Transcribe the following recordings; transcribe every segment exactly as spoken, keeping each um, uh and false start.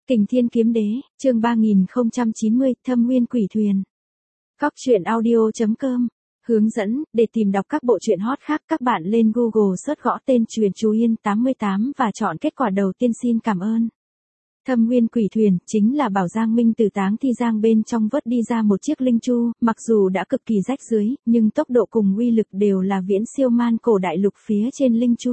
Kình Thiên Kiếm Đế, chương ba nghìn không trăm chín mươi, Thâm Nguyên Quỷ Thuyền. Cóc truyện audio chấm com. Hướng dẫn, để tìm đọc các bộ truyện hot khác các bạn lên Google search gõ tên Truyện Chú Yên tám mươi tám và chọn kết quả đầu tiên. Xin cảm ơn. Thâm Nguyên Quỷ Thuyền chính là Bảo Giang Minh từ Táng Thi Giang bên trong vớt đi ra một chiếc linh chu, mặc dù đã cực kỳ rách rưới, nhưng tốc độ cùng uy lực đều là viễn siêu man cổ đại lục phía trên linh chu.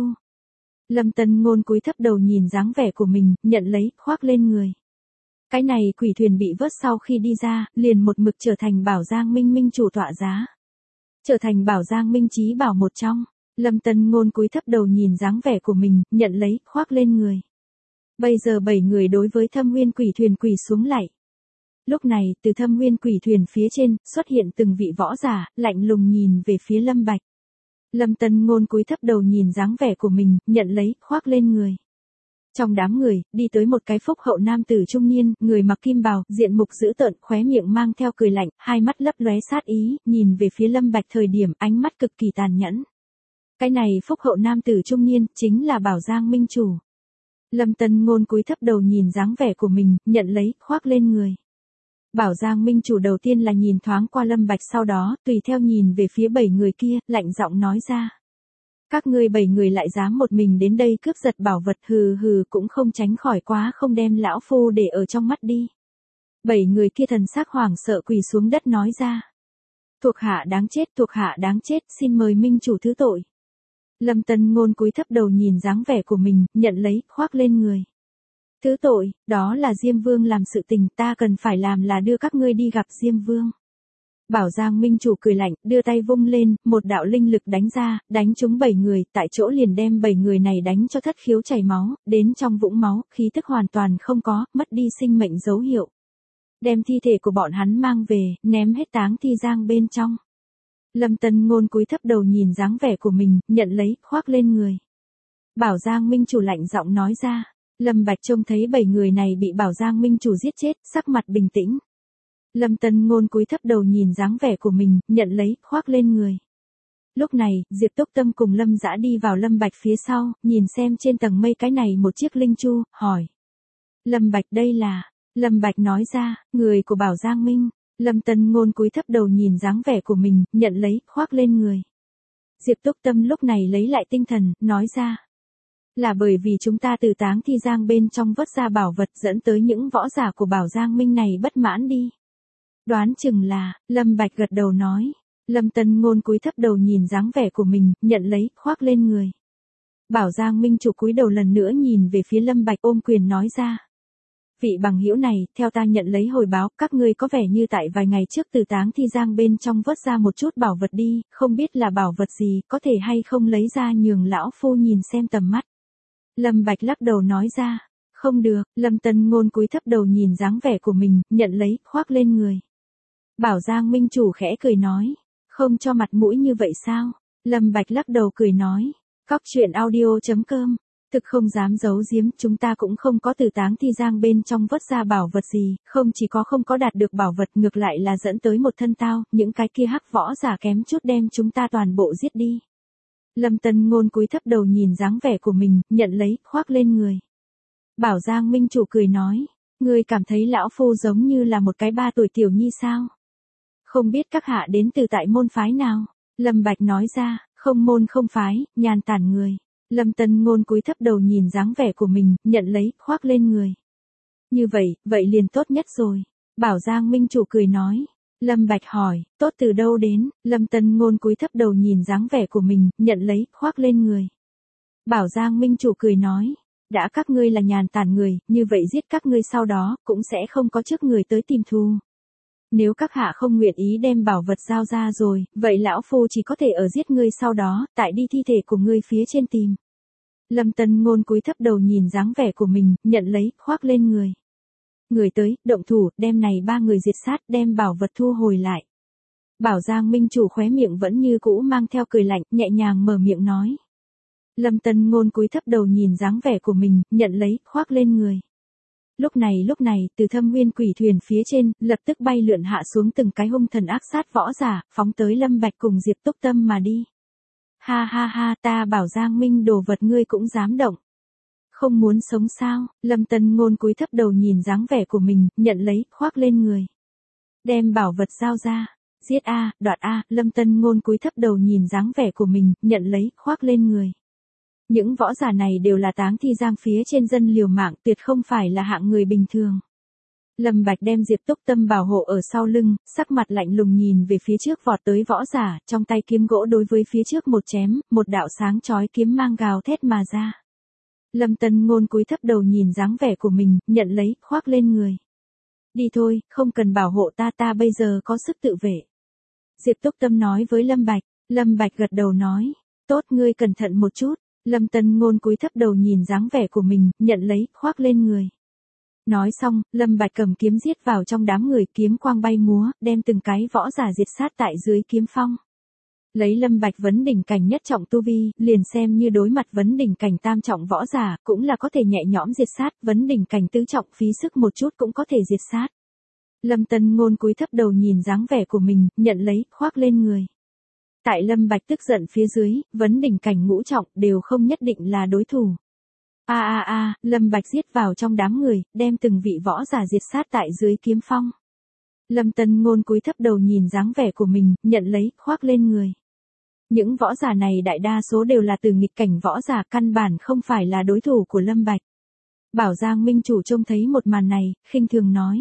Lâm Tân Ngôn cúi thấp đầu nhìn dáng vẻ của mình, nhận lấy, khoác lên người. Cái này quỷ thuyền bị vớt sau khi đi ra, liền một mực trở thành Bảo Giang Minh minh chủ tọa giá. Trở thành Bảo Giang Minh chí bảo một trong. Lâm Tân Ngôn cúi thấp đầu nhìn dáng vẻ của mình, nhận lấy, khoác lên người. Bây giờ bảy người đối với Thâm Nguyên Quỷ Thuyền quỳ xuống lạy. Lúc này, từ Thâm Nguyên Quỷ Thuyền phía trên, xuất hiện từng vị võ giả, lạnh lùng nhìn về phía Lâm Bạch. Lâm Tân Ngôn cúi thấp đầu nhìn dáng vẻ của mình, nhận lấy, khoác lên người. Trong đám người, đi tới một cái phúc hậu nam tử trung niên, người mặc kim bào, diện mục dữ tợn, khóe miệng mang theo cười lạnh, hai mắt lấp lóe sát ý, nhìn về phía Lâm Bạch thời điểm ánh mắt cực kỳ tàn nhẫn. Cái này phúc hậu nam tử trung niên, chính là Bảo Giang Minh chủ. Lâm Tân Ngôn cúi thấp đầu nhìn dáng vẻ của mình, nhận lấy, khoác lên người. Bảo Giang Minh chủ đầu tiên là nhìn thoáng qua Lâm Bạch, sau đó, tùy theo nhìn về phía bảy người kia, lạnh giọng nói ra. Các ngươi bảy người lại dám một mình đến đây cướp giật bảo vật, hừ hừ, cũng không tránh khỏi quá không đem lão phu để ở trong mắt đi. Bảy người kia thần sắc hoảng sợ quỳ xuống đất nói ra. Thuộc hạ đáng chết, thuộc hạ đáng chết, xin mời minh chủ thứ tội. Lâm Tân Ngôn cúi thấp đầu nhìn dáng vẻ của mình, nhận lấy, khoác lên người. Thứ tội, đó là Diêm Vương làm sự tình, ta cần phải làm là đưa các ngươi đi gặp Diêm Vương. Bảo Giang Minh chủ cười lạnh, đưa tay vung lên, một đạo linh lực đánh ra, đánh trúng bảy người, tại chỗ liền đem bảy người này đánh cho thất khiếu chảy máu, đến trong vũng máu, khí tức hoàn toàn không có, mất đi sinh mệnh dấu hiệu. Đem thi thể của bọn hắn mang về, ném hết Táng Thi Giang bên trong. Lâm Tân Ngôn cúi thấp đầu nhìn dáng vẻ của mình, nhận lấy, khoác lên người. Bảo Giang Minh chủ lạnh giọng nói ra. Lâm Bạch trông thấy bảy người này bị Bảo Giang Minh chủ giết chết, sắc mặt bình tĩnh. Lâm Tân Ngôn cúi thấp đầu nhìn dáng vẻ của mình, nhận lấy, khoác lên người. Lúc này, Diệp Túc Tâm cùng Lâm Dã đi vào Lâm Bạch phía sau, nhìn xem trên tầng mây cái này một chiếc linh chu, hỏi. Lâm Bạch đây là, Lâm Bạch nói ra, người của Bảo Giang Minh. Lâm Tân Ngôn cúi thấp đầu nhìn dáng vẻ của mình, nhận lấy, khoác lên người. Diệp Túc Tâm lúc này lấy lại tinh thần, nói ra. Là bởi vì chúng ta từ Táng Thi Giang bên trong vớt ra bảo vật dẫn tới những võ giả của Bảo Giang Minh này bất mãn đi. Đoán chừng là, Lâm Bạch gật đầu nói. Lâm Tân Ngôn cúi thấp đầu nhìn dáng vẻ của mình, nhận lấy, khoác lên người. Bảo Giang Minh chủ cúi đầu lần nữa nhìn về phía Lâm Bạch, ôm quyền nói ra. Vị bằng hữu này, theo ta nhận lấy hồi báo, các ngươi có vẻ như tại vài ngày trước từ Táng Thi Giang bên trong vớt ra một chút bảo vật đi, không biết là bảo vật gì, có thể hay không lấy ra nhường lão phu nhìn xem tầm mắt. Lâm Bạch lắc đầu nói ra. Không được, Lâm Tân Ngôn cúi thấp đầu nhìn dáng vẻ của mình, nhận lấy, khoác lên người. Bảo Giang Minh chủ khẽ cười nói. Không cho mặt mũi như vậy sao? Lâm Bạch lắc đầu cười nói. Cóc truyện audio chấm com. Thực không dám giấu giếm, chúng ta cũng không có từ Táng Thi Giang bên trong vớt ra bảo vật gì, không chỉ có không có đạt được bảo vật, ngược lại là dẫn tới một thân tao, những cái kia hắc võ giả kém chút đem chúng ta toàn bộ giết đi. Lâm Tân Ngôn cúi thấp đầu nhìn dáng vẻ của mình, nhận lấy, khoác lên người. Bảo Giang Minh chủ cười nói. Ngươi cảm thấy lão phu giống như là một cái ba tuổi tiểu nhi sao? Không biết các hạ đến từ tại môn phái nào? Lâm Bạch nói ra. Không môn không phái, nhàn tản người. Lâm Tân Ngôn cúi thấp đầu nhìn dáng vẻ của mình, nhận lấy, khoác lên người. Như vậy, vậy liền tốt nhất rồi. Bảo Giang Minh chủ cười nói. Lâm Bạch hỏi, tốt từ đâu đến? Lâm Tân Ngôn cúi thấp đầu nhìn dáng vẻ của mình, nhận lấy, khoác lên người. Bảo Giang Minh chủ cười nói. Đã các ngươi là nhàn tản người, như vậy giết các ngươi sau đó, cũng sẽ không có trước người tới tìm thù. Nếu các hạ không nguyện ý đem bảo vật giao ra rồi, vậy lão phu chỉ có thể ở giết ngươi sau đó, tại đi thi thể của ngươi phía trên tìm. Lâm Tân Ngôn cúi thấp đầu nhìn dáng vẻ của mình, nhận lấy, khoác lên người. Người tới, động thủ, đem này ba người diệt sát, đem bảo vật thu hồi lại. Bảo Giang Minh chủ khóe miệng vẫn như cũ mang theo cười lạnh, nhẹ nhàng mở miệng nói. Lâm Tân Ngôn cúi thấp đầu nhìn dáng vẻ của mình, nhận lấy, khoác lên người. Lúc này lúc này, từ Thâm Nguyên Quỷ Thuyền phía trên, lập tức bay lượn hạ xuống từng cái hung thần ác sát võ giả, phóng tới Lâm Bạch cùng Diệp Túc Tâm mà đi. Ha ha ha, ta Bảo Giang Minh đồ vật ngươi cũng dám động. không muốn sống sao? Lâm Tân Ngôn cúi thấp đầu nhìn dáng vẻ của mình, nhận lấy, khoác lên người. Đem bảo vật giao ra. Giết a, đoạt a, Lâm Tân Ngôn cúi thấp đầu nhìn dáng vẻ của mình, nhận lấy, khoác lên người. Những võ giả này đều là táng thi giang phía trên dân liều mạng, tuyệt không phải là hạng người bình thường. Lâm Bạch đem Diệp Túc Tâm bảo hộ ở sau lưng, sắc mặt lạnh lùng nhìn về phía trước vọt tới võ giả, trong tay kiếm gỗ đối với phía trước một chém, một đạo sáng chói kiếm mang gào thét mà ra. Lâm Tân Ngôn cúi thấp đầu nhìn dáng vẻ của mình, nhận lấy, khoác lên người. Đi thôi, không cần bảo hộ ta, ta bây giờ có sức tự vệ. Diệp Túc Tâm nói với Lâm Bạch. Lâm Bạch gật đầu nói, tốt, ngươi cẩn thận một chút. Lâm Tân Ngôn cúi thấp đầu nhìn dáng vẻ của mình, nhận lấy, khoác lên người. Nói xong, Lâm Bạch cầm kiếm giết vào trong đám người, kiếm quang bay múa, đem từng cái võ giả diệt sát tại dưới kiếm phong. Lấy Lâm Bạch vấn đỉnh cảnh nhất trọng tu vi, liền xem như đối mặt vấn đỉnh cảnh tam trọng võ giả, cũng là có thể nhẹ nhõm diệt sát, vấn đỉnh cảnh tứ trọng phí sức một chút cũng có thể diệt sát. Lâm Tân Ngôn cúi thấp đầu nhìn dáng vẻ của mình, nhận lấy, khoác lên người. Tại Lâm Bạch tức giận phía dưới, vấn đỉnh cảnh ngũ trọng đều không nhất định là đối thủ. A a a, Lâm Bạch giết vào trong đám người, đem từng vị võ giả diệt sát tại dưới kiếm phong. Lâm Tân Ngôn cúi thấp đầu nhìn dáng vẻ của mình, nhận lấy, khoác lên người. Những võ giả này đại đa số đều là từ nghịch cảnh võ giả, căn bản không phải là đối thủ của Lâm Bạch. Bảo Giang Minh chủ trông thấy một màn này, khinh thường nói.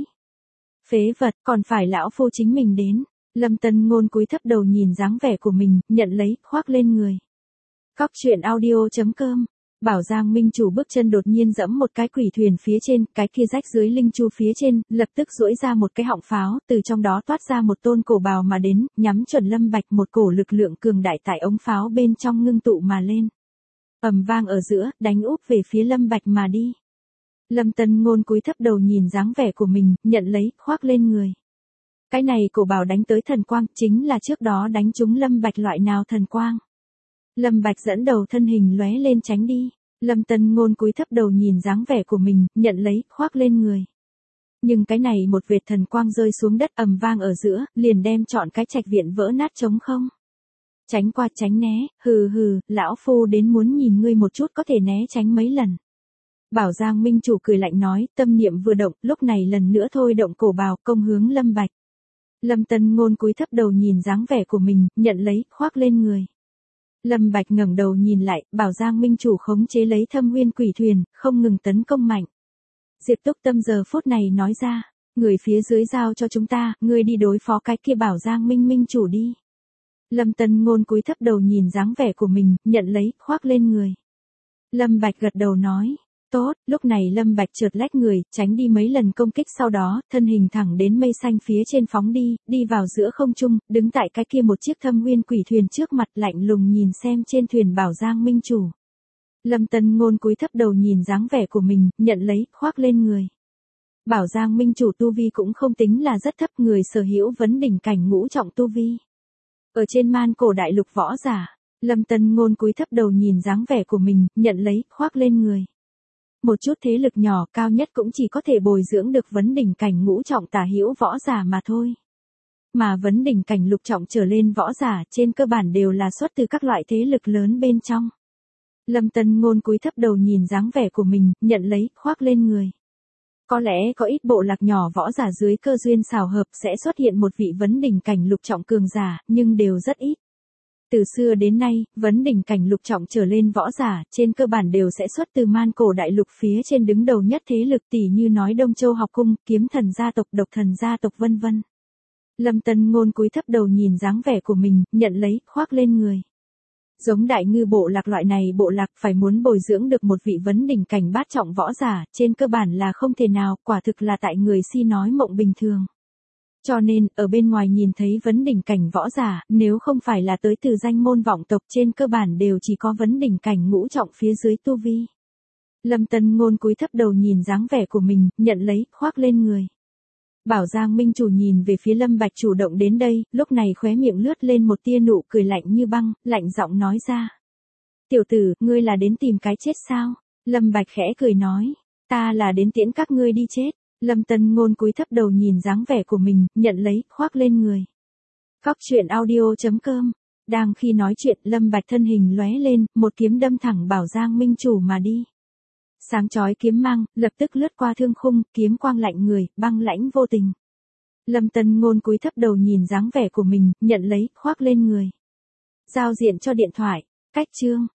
Phế vật, còn phải lão phu chính mình đến. Lâm Tân Ngôn cúi thấp đầu nhìn dáng vẻ của mình, nhận lấy, khoác lên người. Cóc truyện audio chấm com. Bảo Giang Minh chủ bước chân đột nhiên dẫm một cái quỷ thuyền phía trên, cái kia rách dưới linh chu phía trên, lập tức duỗi ra một cái họng pháo, từ trong đó toát ra một tôn cổ bào mà đến, nhắm chuẩn Lâm Bạch, một cổ lực lượng cường đại tại ống pháo bên trong ngưng tụ mà lên. Ầm vang ở giữa, đánh úp về phía Lâm Bạch mà đi. Lâm Tân Ngôn cúi thấp đầu nhìn dáng vẻ của mình, nhận lấy, khoác lên người. Cái này cổ bào đánh tới thần quang, chính là trước đó đánh trúng Lâm Bạch loại nào thần quang. Lâm Bạch dẫn đầu thân hình lóe lên tránh đi. Lâm Tân Ngôn cúi thấp đầu nhìn dáng vẻ của mình, nhận lấy, khoác lên người. Nhưng cái này một vệt thần quang rơi xuống đất, ầm vang ở giữa, liền đem trọn cái trạch viện vỡ nát trống không. Tránh qua tránh né, hừ hừ, lão phu đến muốn nhìn ngươi một chút có thể né tránh mấy lần. Bảo Giang Minh chủ cười lạnh nói, tâm niệm vừa động, lúc này lần nữa thôi động cổ bào, công hướng Lâm Bạch. Lâm Tân Ngôn cúi thấp đầu nhìn dáng vẻ của mình, nhận lấy, khoác lên người. Lâm Bạch ngẩng đầu nhìn lại, Bảo Giang Minh chủ khống chế lấy Thâm Nguyên Quỷ Thuyền, không ngừng tấn công mạnh. Diệp Túc Tâm giờ phút này nói ra, người phía dưới giao cho chúng ta, ngươi đi đối phó cái kia Bảo Giang Minh Minh chủ đi. Lâm Tân Ngôn cúi thấp đầu nhìn dáng vẻ của mình, nhận lấy, khoác lên người. Lâm Bạch gật đầu nói, tốt, lúc này Lâm Bạch trượt lách người, tránh đi mấy lần công kích, sau đó, thân hình thẳng đến mây xanh phía trên phóng đi, đi vào giữa không trung, đứng tại cái kia một chiếc Thâm Nguyên Quỷ Thuyền trước mặt, lạnh lùng nhìn xem trên thuyền Bảo Giang Minh chủ. Lâm Tân Ngôn cúi thấp đầu nhìn dáng vẻ của mình, nhận lấy, khoác lên người. Bảo Giang Minh chủ tu vi cũng không tính là rất thấp, người sở hữu vấn đỉnh cảnh ngũ trọng tu vi. Ở trên man cổ đại lục võ giả, Lâm Tân Ngôn cúi thấp đầu nhìn dáng vẻ của mình, nhận lấy, khoác lên người. Một chút thế lực nhỏ, cao nhất cũng chỉ có thể bồi dưỡng được vấn đỉnh cảnh ngũ trọng tả hữu võ giả mà thôi. Mà vấn đỉnh cảnh lục trọng trở lên võ giả trên cơ bản đều là xuất từ các loại thế lực lớn bên trong. Lâm Tân Ngôn cúi thấp đầu nhìn dáng vẻ của mình, nhận lấy, khoác lên người. Có lẽ có ít bộ lạc nhỏ võ giả dưới cơ duyên xào hợp sẽ xuất hiện một vị vấn đỉnh cảnh lục trọng cường giả, nhưng đều rất ít. Từ xưa đến nay, vấn đỉnh cảnh lục trọng trở lên võ giả, trên cơ bản đều sẽ xuất từ man cổ đại lục phía trên đứng đầu nhất thế lực, tỷ như nói Đông Châu học cung, kiếm thần gia tộc, độc thần gia tộc vân vân. Lâm Tân Ngôn cúi thấp đầu nhìn dáng vẻ của mình, nhận lấy, khoác lên người. Giống đại ngư bộ lạc loại này bộ lạc phải muốn bồi dưỡng được một vị vấn đỉnh cảnh bát trọng võ giả, trên cơ bản là không thể nào, quả thực là tại người si nói mộng bình thường. Cho nên, ở bên ngoài nhìn thấy vấn đỉnh cảnh võ giả, nếu không phải là tới từ danh môn vọng tộc, trên cơ bản đều chỉ có vấn đỉnh cảnh ngũ trọng phía dưới tu vi. Lâm Tân Ngôn cúi thấp đầu nhìn dáng vẻ của mình, nhận lấy, khoác lên người. Bảo Giang Minh chủ nhìn về phía Lâm Bạch chủ động đến đây, lúc này khóe miệng lướt lên một tia nụ cười lạnh như băng, lạnh giọng nói ra. Tiểu tử, ngươi là đến tìm cái chết sao? Lâm Bạch khẽ cười nói, ta là đến tiễn các ngươi đi chết. Lâm Tân Ngôn cúi thấp đầu nhìn dáng vẻ của mình, nhận lấy, khoác lên người. Cóc truyện audio chấm com. Đang khi nói chuyện, Lâm Bạch thân hình lóe lên, một kiếm đâm thẳng Bảo Giang Minh chủ mà đi. Sáng chói kiếm mang, lập tức lướt qua thương khung, kiếm quang lạnh người, băng lãnh vô tình. Lâm Tân Ngôn cúi thấp đầu nhìn dáng vẻ của mình, nhận lấy, khoác lên người. Giao diện cho điện thoại, cách chương.